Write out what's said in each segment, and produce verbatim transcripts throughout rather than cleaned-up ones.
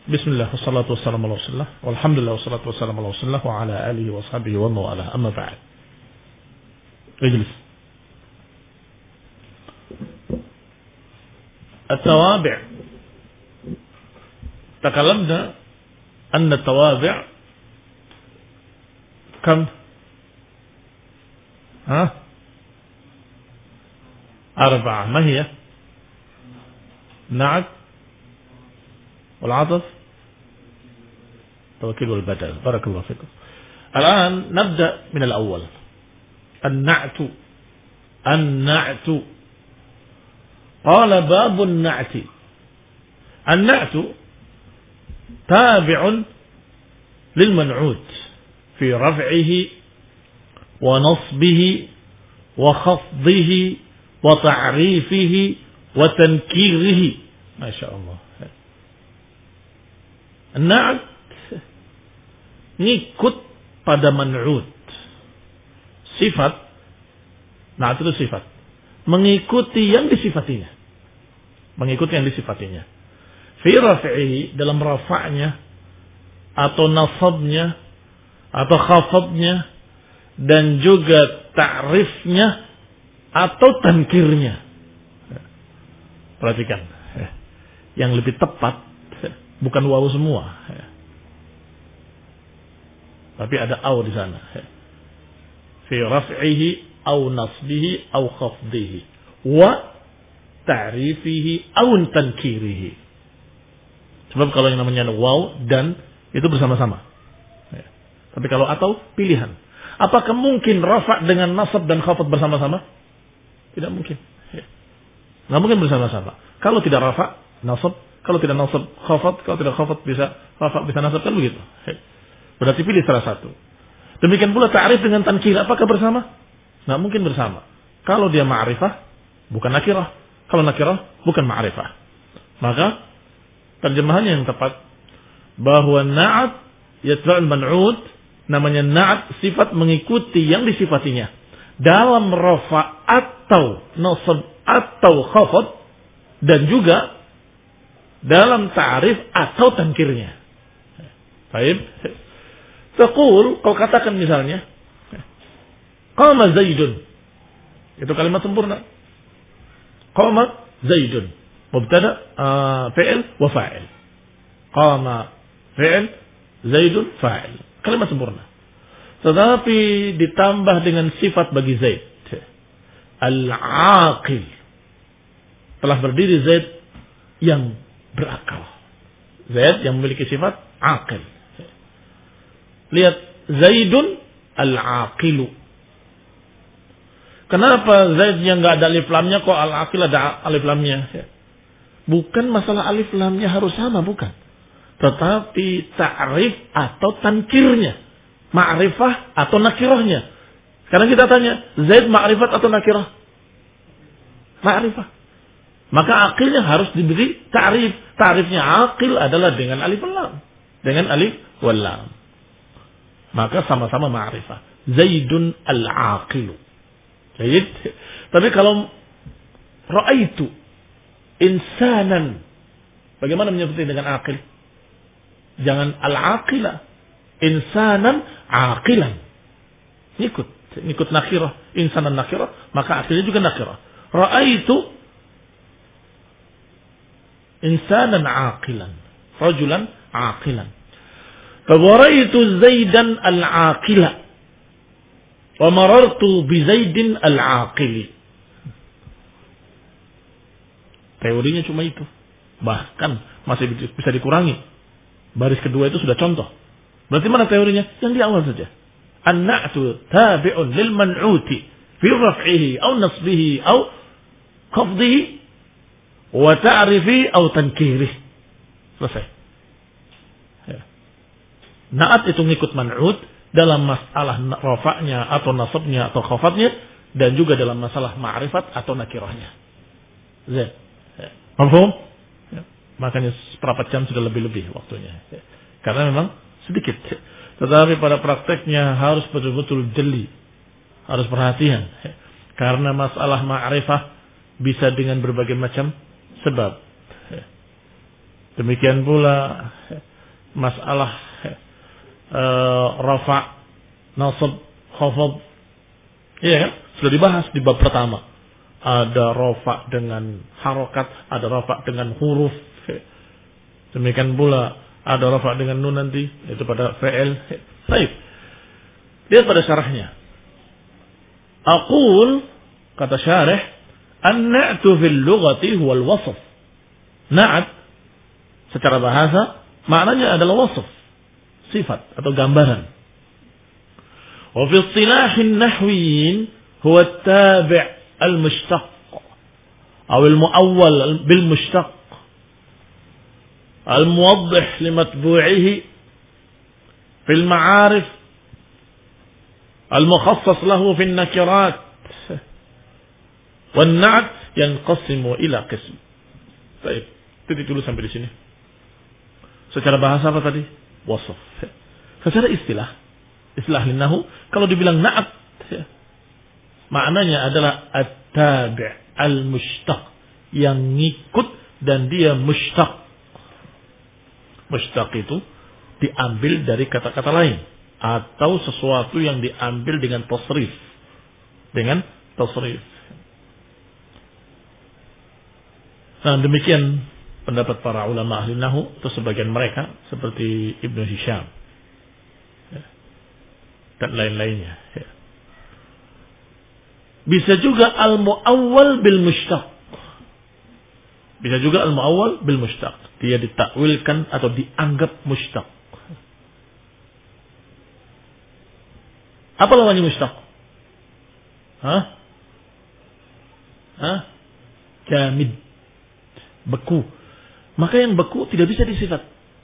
Bismillah, wassalatu wassalamu ala rasulillah, walhamdulillah, wassalatu wassalamu ala rasulillah, wa ala alihi wa sahbihi wa mawala, amma ba'd. Ijlis. At-tawabi' takalamna anna at-tawabi' kam? Ha? Arba'ah, ma hiya? Na'at wal-'ataf توكيل والبدل. بارك الله فيكم. الآن نبدأ من الأول. النعت النعت قال باب النعت. النعت تابع للمنعوت في رفعه ونصبه وخفضه وتعريفه وتنكيره. ما شاء الله. النعت ngikut pada man'ud. Sifat, nah itu sifat. Mengikuti yang disifatinya. Mengikuti yang disifatinya. Fi raf'ihi, dalam rafa'nya, atau nasabnya, atau khafadnya, dan juga ta'rifnya, atau tankirnya. Perhatikan. Yang lebih tepat, bukan wawu semua. Tapi ada aw di sana. Fi raf'ihi aw nasbihi aw khafdihi wa ta'rifihi aw tankirihi. Sebab kalau yang namanya waw dan itu bersama-sama. Tapi kalau atau pilihan. Apakah mungkin rafa' dengan nasab dan khafd bersama-sama? Tidak mungkin. Tidak mungkin bersama-sama. Kalau tidak rafa' nasab, kalau tidak nasab khafd, kalau tidak khafd bisa rafa' bisa nasab, kan begitu. Berarti pilih salah satu. Demikian pula ta'rif dengan tankir, apakah bersama? Nggak mungkin bersama. Kalau dia ma'rifah, bukan nakirah. Kalau nakirah, bukan ma'rifah. Maka terjemahannya yang tepat bahwa na'at yatba'ul man'ud, namanya na'at sifat mengikuti yang disifatinya dalam rafa atau nasab atau khafad, dan juga dalam ta'rif atau tankirnya. Baik. Taqul, kau katakan misalnya, qama Zaidun. Itu kalimat sempurna. Qama Zaidun. Mubtada, uh, fi'il wa fa'il. Qama fi'il, Zaidun fa'il. Kalimat sempurna. Tetapi ditambah dengan sifat bagi Zaid. Al-aqil. Telah berdiri Zaid yang berakal. Zaid yang memiliki sifat aqil. Lihat, Zaidun al-aqilu. Kenapa Zaid yang nggak ada alif lamnya, kok al-aqil ada alif lamnya? Bukan masalah alif lamnya harus sama, bukan. Tetapi ta'rif atau tankirnya, ma'rifah atau nakirahnya. Karena kita tanya, Zaid ma'rifat atau nakirah? Ma'rifah. Maka aqilnya harus diberi ta'rif. Ta'rifnya aqil adalah dengan alif lam, dengan alif wal lam. Maka sama-sama ma'rifah. Zaidun al-aqilu. Zaid. Tapi kalau ra'aitu insanan, bagaimana menyebutnya dengan aqil? Jangan al-aqila. Insanan aqilan. Ikut. Ikut nakirah. Insanan nakirah. Maka aqilnya juga nakirah. Ra'aitu insanan aqilan. Rajulan aqilan. Fawaraitu Zaidan al-aqila wa marartu bi Zaidin al-aqili. Teorinya cuma itu. Bahkan masih bisa dikurangi. Baris kedua itu sudah contoh. Berarti mana teorinya? Yang di awal saja. An-na'tu tabi'un lil man'uti fi raf'ihi aw nasbihi aw khafdihi wa ta'rifi aw tankirih. Selesai. Na'at itu ngikut man'ud dalam masalah rafa'nya atau nasabnya atau khafadnya, dan juga dalam masalah ma'rifat atau nakirahnya. Zat. Paham? Makanya seperempat jam sudah lebih-lebih waktunya. Karena memang sedikit. Tetapi pada prakteknya harus betul-betul jeli. Harus perhatian. Karena masalah ma'rifah bisa dengan berbagai macam sebab. Demikian pula masalah uh, rafa, nasab, khafad. Iya kan? Sudah dibahas di bab pertama. Ada rafa dengan harokat, ada rafa dengan huruf. Demikian pula ada rafa dengan nun nanti, itu pada fi'il. Baik. Lihat pada syarahnya. Aqul, kata syarih, an-na'tu fil lughati huwa al-wasf. Na'at secara bahasa maknanya adalah wasf, sifat atau gambaran. Wa fi istilahin nahwiyin huwa at-tabi' al-mushtaq atau al-mu'awwal bil mushtaq al-muwaddih li matbu'ihi fil ma'arif al-mukhassas lahu fi an-nakirat wan na'at yanqasimu ila qism. Baik, titik dulu sampai di sini. Secara bahasa apa tadi? Wasf. Secara istilah, istilah linnahu, kalau dibilang na'at, maknanya adalah at-tabi' al-mushtaq, yang ngikut dan dia mushtaq. Mushtaq itu diambil dari kata-kata lain atau sesuatu yang diambil dengan tasrif. Dengan tasrif. Nah, demikian pendapat para ulama ahli nahwu, atau sebagian mereka seperti Ibnu Hisham ya, dan lain-lainnya ya. Bisa juga al-mu'awwal bil mushtaq. Bisa juga al-mu'awwal bil mushtaq. Dia ditakwilkan atau dianggap mushtaq. Apa lawannya mushtaq? Hah? Hah? Jamid. Beku. Maka yang beku tidak bisa disifat.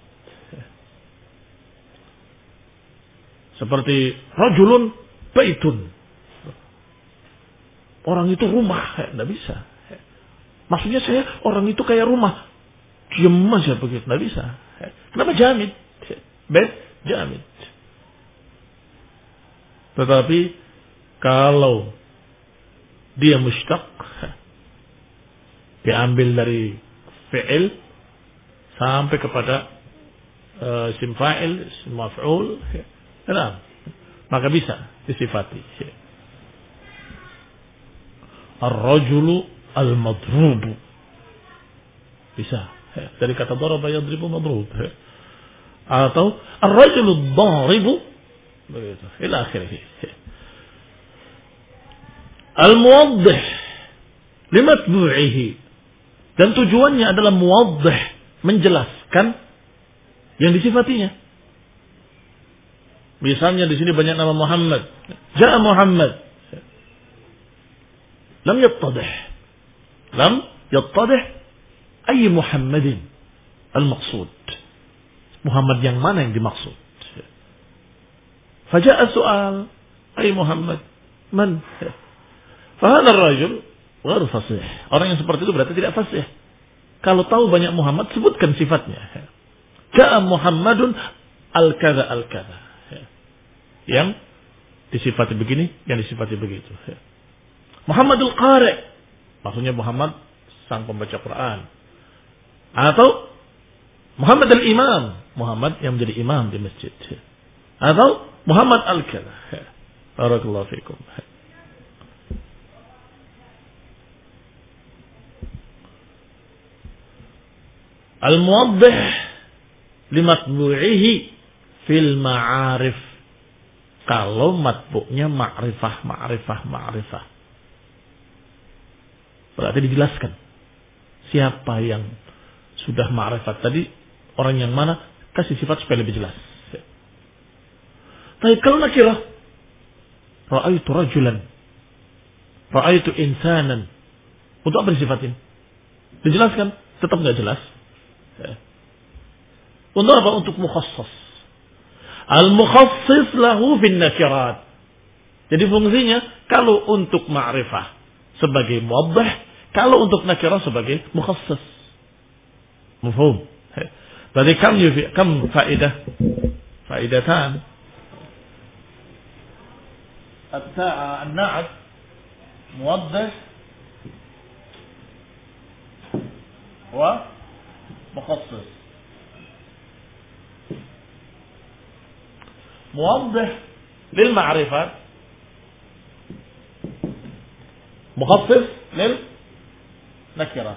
Seperti rajulun baitun. Orang itu rumah. Tidak bisa. Maksudnya saya orang itu kayak rumah. Diam aja begitu. Tidak bisa. Kenapa jamid? Bait jamid. Tetapi kalau dia mushtaq, diambil dari fi'il sampai kepada uh, isim fa'il, isim maf'ul, nah, maka bisa disifati. Ar-rajulu al-madrubu. Bisa. Dari kata daraba yadribu madrub. Atau ar-rajulu ad-daribu. Begitu. Ila akhirih. Al-muwaddih limatbu'ihi. Dan tujuannya adalah muwaddih, menjelaskan yang disifatinya. Misalnya di sini banyak nama Muhammad. Ja'a Muhammad. Lam yattadih. Lam yattadih ay Muhammadin al-maqsud. Muhammad yang mana yang dimaksud? Faja'a su'al ay Muhammad man? Fahadha ar-rajul ghairu fasih. Orang yang seperti itu berarti tidak fasih. Kalau tahu banyak Muhammad, sebutkan sifatnya. Ja'a Muhammadun al-kadha al-kadha. Yang disifati begini, yang disifati begitu. Muhammadul Qari. Maksudnya Muhammad sang pembaca Quran. Atau Muhammad al-Imam. Muhammad yang menjadi imam di masjid. Atau Muhammad al-kadha. Barakallahu fikum. Al-muwaddih limatbu'ihi fil ma'arif. Kalau matbu'nya ma'rifah, ma'rifah, ma'rifah. Berarti dijelaskan. Siapa yang sudah ma'rifat tadi, orang yang mana, kasih sifat supaya lebih jelas. Tapi kalau nakirah, ra'aitu rajulan, ra'aitu insanan. Untuk apa disifatin? Dijelaskan, tetap nggak jelas. Untuk apa? Untuk mukhassas. Al-mukhassis lahu fin nakirat. Jadi fungsinya kalau untuk ma'rifah sebagai muwaddih, kalau untuk nakirah sebagai mukhassas. Mafhum? Berarti kam yufi, kam faedah? Faedatan. At-ta'a an-na'at muwaddih wa مخصص. muwaddih lil ma'rifat, mukhaffif lil nakirah.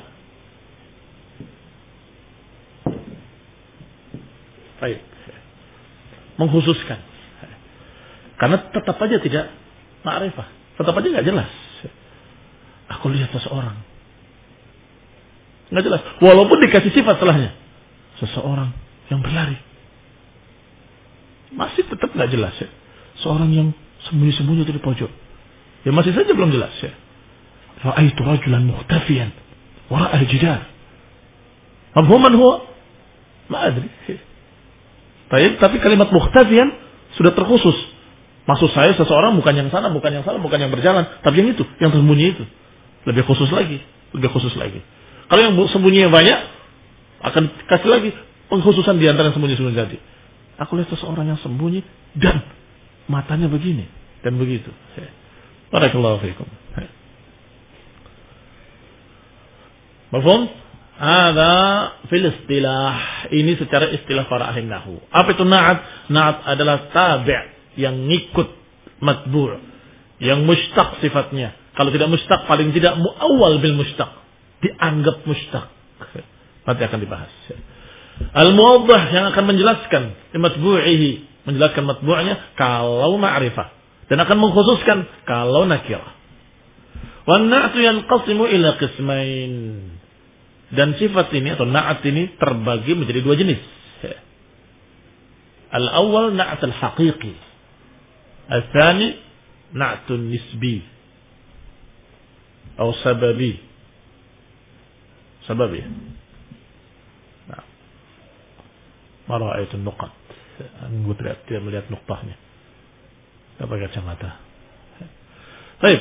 Baik. Mengkhususkan. Karena tetap aja tidak ma'rifah. Tetap aja nggak jelas. Aku lihat seseorang. Nggak jelas. Walaupun dikasih sifat setelahnya. Seseorang yang berlari. Masih tetap nggak jelas ya. Seorang yang sembunyi-sembunyi di pojok. Ya masih saja belum jelas ya. Ra'aitu rajulan mukhtafiyan wara'al jidar. Mafhuman huwa? Ma'adri. Tapi kalimat mukhtafiyan sudah terkhusus. Maksud saya seseorang bukan yang sana, bukan yang sana, bukan yang berjalan, tapi yang itu, yang tersembunyi itu. Lebih khusus lagi, lebih khusus lagi. Kalau yang sembunyi yang banyak, akan kasih lagi pengkhususan di antara yang sembunyi-sembunyi tadi. Aku lihat seseorang yang sembunyi dan matanya begini dan begitu. Barakallahu fiikum. Mafhum? Ada fil istilah. Ini secara istilah para ahli nahwu. Apa itu na'at? Na'at adalah tabi' yang ngikut matbu', yang mustaq sifatnya. Kalau tidak mustaq, paling tidak muawwal bil mustaq, dianggap mustaq. Nanti akan dibahas. Al-muwaddah yang akan menjelaskan matbu'ihi, menjelaskan matbu'nya kalau ma'rifah, dan akan mengkhususkan kalau nakirah. Wan na'tu yanqasimu ila qismain. Dan sifat ini atau na'at ini terbagi menjadi dua jenis. Al-awwal na'at al-haqiqi. Al-thani na'tun nisbi atau sababi. Sababi. Nah. Ma ra'aitu nuqat. Aku tidak, tidak melihat nuktahnya. Tidak pakai kacamata. Baik.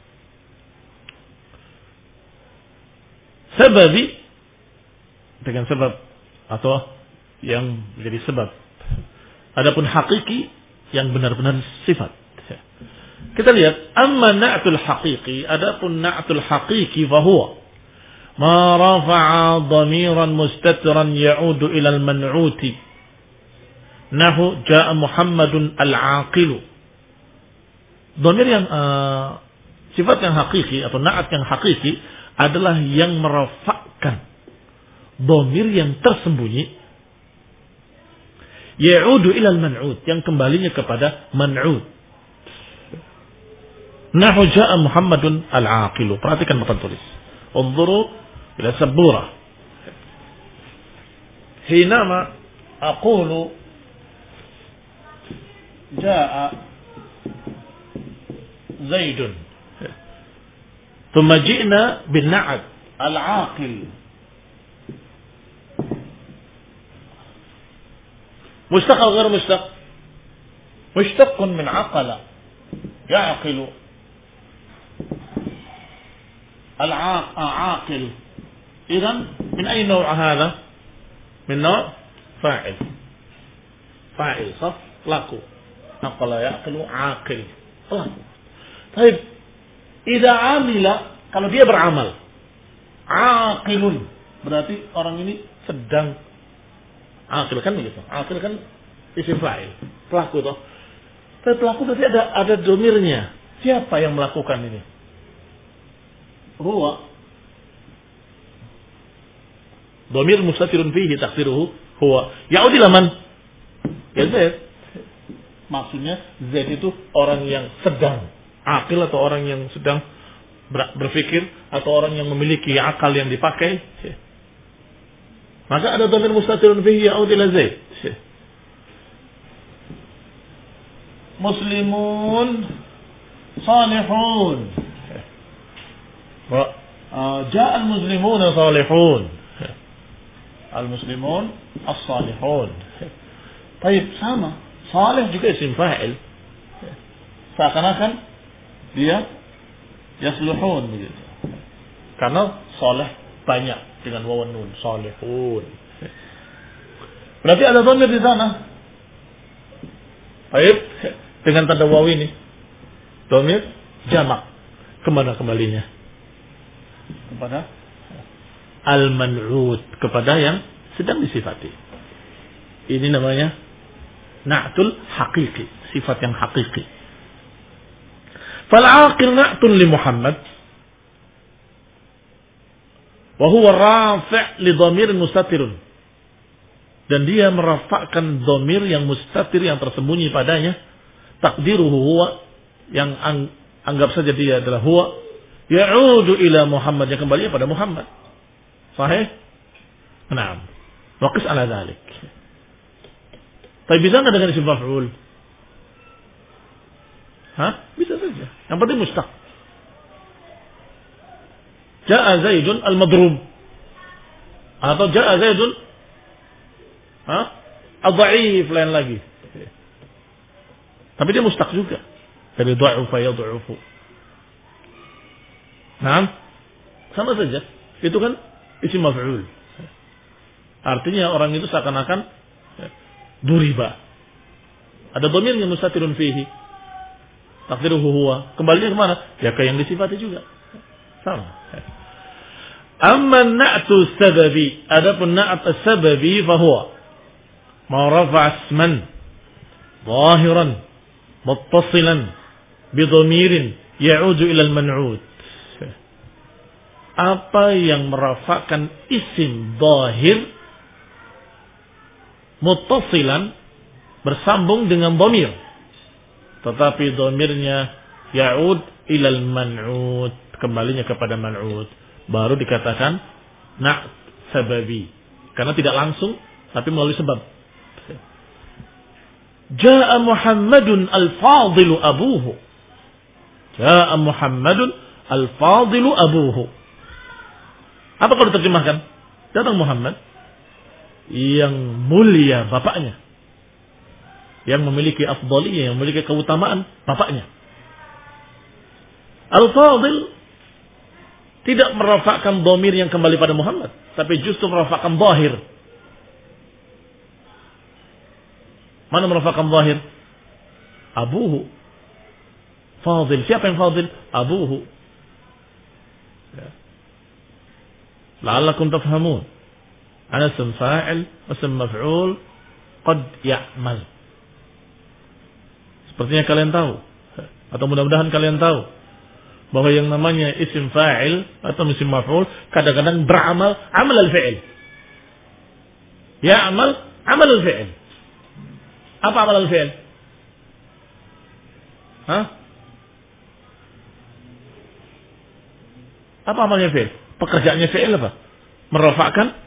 Sababi dengan sebab atau yang menjadi sebab. Adapun hakiki yang benar-benar sifat. Kita lihat, amma na'tul haqiqi, adapun na'tul haqiqi fahuwa ma rafa'a dhamiran mustatiran ya'udu ila al-man'uti. Nahu ja'a Muhammadun al-aqilu. Dhamir yang uh, sifat yang hakiki atau na'at yang hakiki adalah yang merafakkan dhamir yang tersembunyi ya'udu ilal man'ud, yang kembalinya kepada man'ud. Nahu ja'a Muhammadun al-aqilu. Perhatikan papan tulis. Unzuru ila sabura. Hinama aqulu ja'a Zaidun. Thumma ji'na bin na'ad al-aqil. مشتق أو غير مشتق؟ مشتق من عقل يعقل العاقل. إذن من أي نوع هذا؟ من نوع فاعل. فاعل صح؟ laku. عقل يعقل عاقل. laku. طيب إذا عمل, kalau dia beramal, aqilun, berarti orang ini sedang akil kan begitu. Akil kan isim fa'il, pelaku toh. Tapi pelaku tadi ada ada domirnya. Siapa yang melakukan ini? Huwa. Domir mustatirun fihi takdiruhu huwa. Ya'ud ila man? Ya Zaid. Maksudnya Zaid itu orang yang sedang akil atau orang yang sedang berpikir atau orang yang memiliki akal yang dipakai. Maka ada dhamir mustatirun fihi ya'ud ila Zaid. Muslimun salihun. Ja'a al-muslimun salihun. Al-muslimun as-salihun. Baik, sama. Salih juga isim fa'il. Seakan-akan dia yasluhun begitu. Karena salih banyak dengan wawan nun, salihun. Berarti ada dhamir di sana. Baik, dengan tanda waw ini. Dhamir jamak. Kemana kembalinya? Kepada al-man'ud, kepada yang sedang disifati. Ini namanya Na'tul hakiki, sifat yang hakiki. Fal aqil na'tun li Muhammad wa huwa rafi' li dhamir mustatirun. Dan dia merafakkan dhamir yang mustatir yang tersembunyi padanya. Takdiruhu huwa, yang ang, anggap saja dia adalah huwa, ya'udu ila Muhammad, yang kembali pada Muhammad. Sahih? Naam. Waqis ala dhalik. Tapi bisa nggak dengan isim maf'ul? Hah? Bisa saja. Yang penting mustaq. Ja'a Zaidun al-madrub. Atau ja'a Zaidun Hah? Ad-dha'if lain lagi. Tapi dia mustaq juga. Dari dha'ufa yad'ufu. Naam. Sama saja. Itu kan isim maf'ul. Artinya orang itu seakan-akan duriba. Ada dhamirnya mustatirun fihi. Takdiruhu huwa. Kembalinya kemana? Ya ke yang disifati juga. Sama. Amma na'tu sababi. Adapun na'at as-sababi fahuwa ma rafa'a isman zahiran muttasilan bidhamirin ya'udu ila al-man'ud. Apa yang merafa'kan isim zahir muttasilan, bersambung dengan dhamir, tetapi dhamirnya ya'ud ila al-man'ud, kembalinya kepada man'ud, baru dikatakan na' sababi, karena tidak langsung tapi melalui sebab. Ja'a Muhammadun al-fadilu abuhu. Ja'a Muhammadun al-fadilu abuhu. Apa kalau diterjemahkan? Datang Muhammad yang mulia bapaknya, yang memiliki afdaliyah, yang memiliki keutamaan bapaknya. Al-fadil tidak merafakkan dhamir yang kembali pada Muhammad, tapi justru merafakkan zahir. Mana merafakkan zahir? Abuhu. Fadil. Siapa yang fadil? Abuhu. Ya. La'allakum tafhamun. Ana ism fa'il, ism maf'ul, qad ya'mal. Sepertinya kalian tahu, atau mudah-mudahan kalian tahu, bahwa yang namanya isim fa'il atau isim maf'ul kadang-kadang beramal amal al-fi'il. Ya'mal amal al-fi'il. Apa amal al-fi'il? Hah? Apa amalnya fi'il? Pekerjaannya fi'il apa? Merafakkan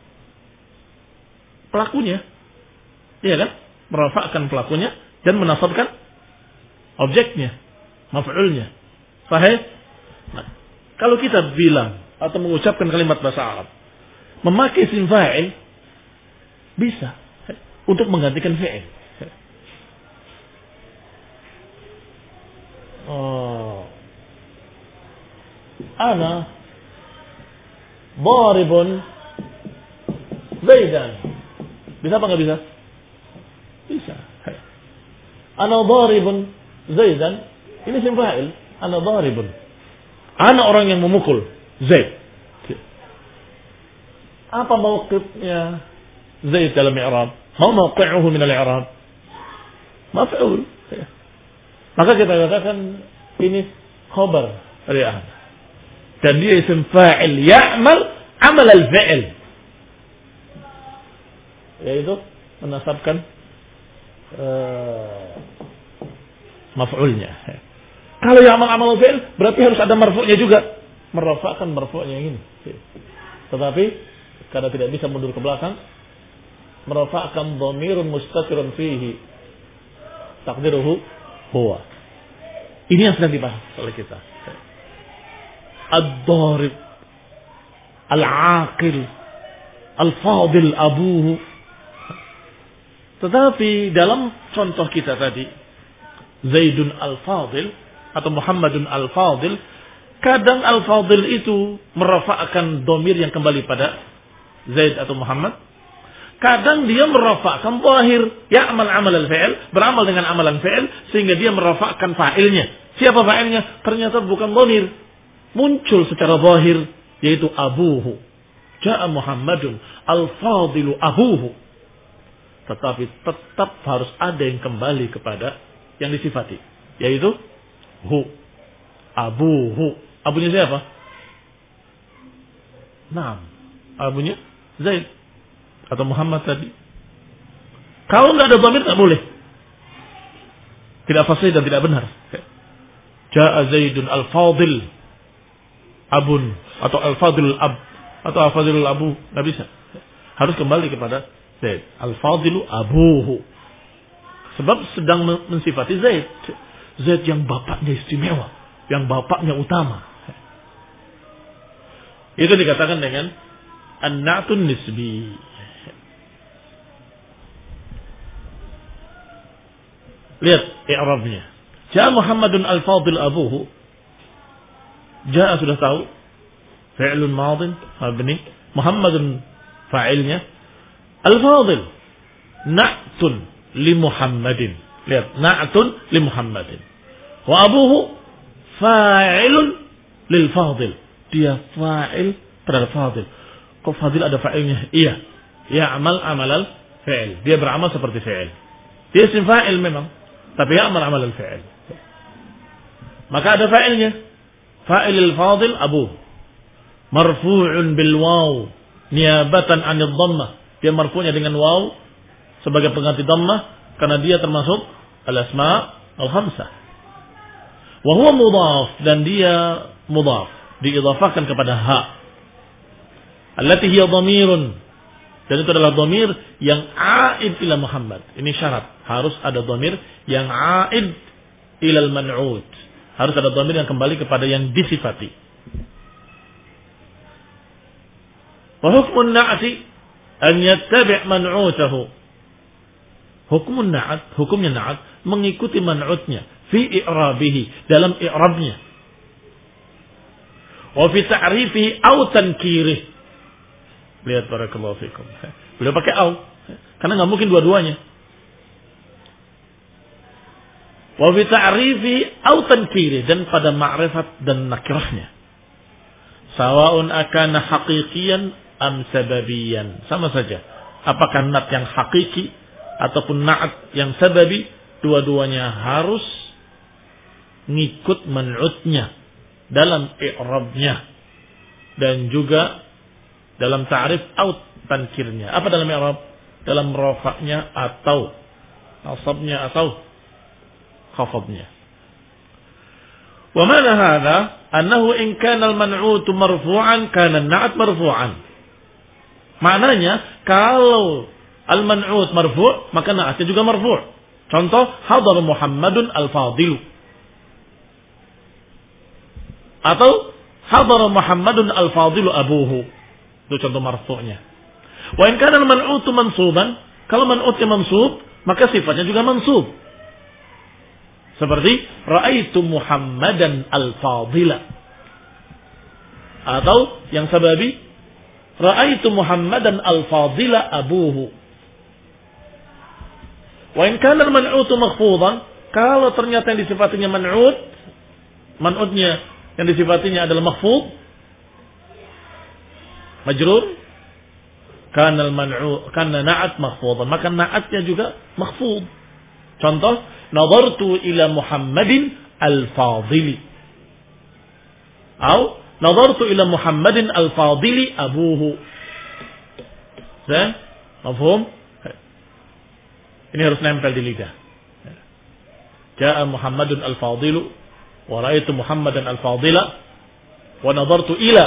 pelakunya. Iya kan? Merafakkan pelakunya dan menasabkan objeknya, maf'ulnya. Sahih? Nah, kalau kita bilang atau mengucapkan kalimat bahasa Arab memakai isim fa'il bisa untuk menggantikan fi'il. Oh. Ana dharibun Zaidan. Bisa apa enggak bisa? Bisa. Ana dharibun Zaidan. Ini isim fa'il. Ana dharibun. Ana orang yang memukul Zaid. Apa mauqifnya Zaid dalam i'rab? Ma mawqi'uhu min al-i'rab? Maf'ul. Maka kita katakan ini khabar dari ana. Dan dia isim fa'il ya'mal amal al-fi'il. Yaitu menasabkan uh, maf'ulnya. Kalau ya'mal amal al-fi'il berarti harus ada marfu'nya juga. Merafa'kan marfu'nya ini. Tetapi karena tidak bisa mundur ke belakang, merafa'kan dhamirun mustatirun fihi. Takdiruhu huwa. Ini yang sedang dibahas oleh kita. Ad-dharib, al-aqil, al-fadil abuhu. Tetapi dalam contoh kita tadi, Zaidun al-fadil atau Muhammadun al-fadil, kadang al-fadil itu merafa'kan dhamir yang kembali pada Zaid atau Muhammad. Kadang dia merafa'kan zahir, ya'mal amal al-fi'il, beramal dengan amalan fi'il, sehingga dia merafa'kan fa'ilnya. Siapa fa'ilnya? Ternyata bukan dhamir. Muncul secara zahir, yaitu abuhu. Ja'a Muhammadun al-fadilu abuhu. tetapi tetap harus ada yang kembali kepada yang disifati, yaitu hu, abuhu. Abunya siapa? Naam, abunya Zaid atau Muhammad tadi. Kalau nggak ada dhamir tak boleh, tidak fasih dan tidak benar. Ja'a Zaidun al-Fadil abun atau al-Fadilul ab atau al-Fadilul abu, nggak bisa. Harus kembali kepada Zaid. Al-Fadilu abuhu. Sebab sedang mensifati Zaid. Zaid yang bapaknya istimewa, yang bapaknya utama. Itu dikatakan dengan an-na'tun nisbi. Lihat i'rabnya. Ja'a Muhammadun al-Fadil abuhu. Ja'a sudah tahu. Fi'lun madin mabni. Muhammadun fa'ilnya. Al-Fadil na'tun li Muhammadin. Lihat, na'tun li Muhammadin. Wa abuhu fa'ilun lil Fadil. Dia fa'il terhadap Fadil. Kok Fadil ada fa'ilnya? Iya. Ya'mal amalal fi'il. Dia beramal seperti fi'il. Dia isim fa'il memang, tapi ya'mal amalal fi'il. Maka ada fa'ilnya. Fa'ilil Fadil abu. Marfu'un bil waw niyabatan 'anil dhammah. Dia marfu'nya dengan waw sebagai pengganti dhammah karena dia termasuk al-asma' al-khamsah. Wa huwa mudhaf, dan dia mudhaf, diidhafahkan kepada ha. Allati hiya dhamirun, dan itu adalah dhamir yang aid ila Muhammad. Ini syarat, harus ada dhamir yang aid ila al-man'ud. Harus ada dhamir yang kembali kepada yang disifati. Wa hukmun na'ati an yattabi' man'utahu. Hukumun na'at, hukumnya na'at mengikuti man'utnya fi i'rabihi, dalam i'rabnya. Wa fi ta'rifihi aw tankirih. Lihat, barakallahu fikum. Beliau pakai aw karena enggak mungkin dua-duanya. Wa fi ta'rifihi aw tankirih, dan pada ma'rifat dan nakirahnya. Sawa'un akana haqiqiyan am sababiyan. Sama saja. Apakah na'at yang hakiki ataupun na'at yang sababi, dua-duanya harus ngikut man'utnya dalam i'rabnya dan juga dalam ta'rif atau tankirnya. Apa dalam i'rab? Dalam rafa'nya atau nasabnya atau khafadnya. Wa mana hadha? Annahu in kana al-man'utu marfu'an kana an-na'at marfu'an. Maknanya kalau al-man'ut marfu', maka na'atnya juga marfu'. Contoh, hadar Muhammadun al-Fadilu. Atau hadar Muhammadun al-Fadilu abuhu. Itu contoh marfu'nya. Wa in kana al-man'utu mansuban, kalau man'utnya mansub, maka sifatnya juga mansub. Seperti ra'aitu Muhammadan al-Fadila. Atau yang sababi ra'aitu Muhammadan al-Fadila abuhu. Wa in kana al-man'utu makhfudan, kalau ternyata yang disifatinya man'ut, man'utnya yang disifatinya adalah makhfud, majrur, kana al-man'u kana na'at makhfudan, maka na'atnya juga makhfud. Contoh, nadartu ila Muhammadin al-Fadili. Atau nadartu ila Muhammadin al-Fadili abuhu. Sah? Mafhum? Ini harus nempel di lidah. Ja'a Muhammadun al-Fadilu wa ra'aitu Muhammadan al-Fadila wa nadartu ila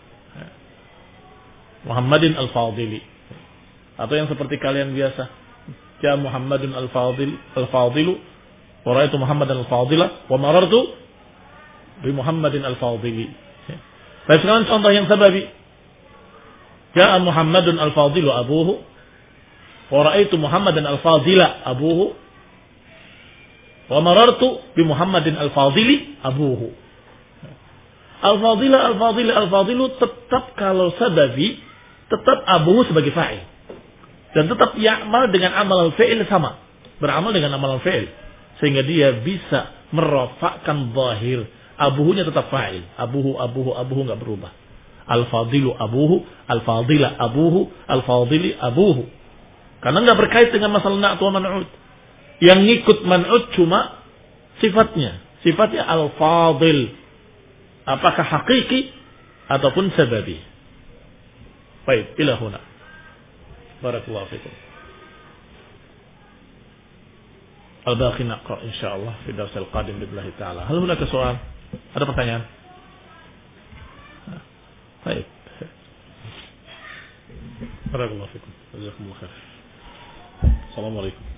Muhammadin al-Fadili. Atau yang seperti kalian biasa, ja'a Muhammadun al-Fadil al-Fadilu wa ra'aitu Muhammadan al-Fadila wa marartu bi Muhammadin al-Fadili. Baik, sekarang contoh yang sababi. Ja'a Muhammadun al-Fadilu abuhu wa ra'aitu Muhammadan al-Fadila abuhu wa marartu bi Muhammadin al-Fadili abuhu. Al-Fadila al-Fadila al-Fadilu tetap kalau sababi, tetap abuhu sebagai fa'il. Dan tetap ya'mal dengan amal al-fi'il sama. Beramal dengan amal al-fi'il. Sehingga dia bisa merofakkan zahir. Abuhunya tetap fa'il. Abuhu, abuhu, abuhu enggak berubah. Al-Fadilu abuhu, al-Fadila abuhu, al-Fadili abuhu. Karena nggak berkait dengan masalah na'at wa man'ud. Yang ngikut man'ud cuma sifatnya. Sifatnya al-fadil. Apakah hakiki ataupun sababi. Baik, ila huna. Barakallahu fikum. Al-baqi naqra insyaallah fi dars al-qadim billahi ta'ala. Hal hunaka soal? Ada pertanyaan? Baik. Barakallahu fikum. Jazakumullah khair. Assalamualaikum.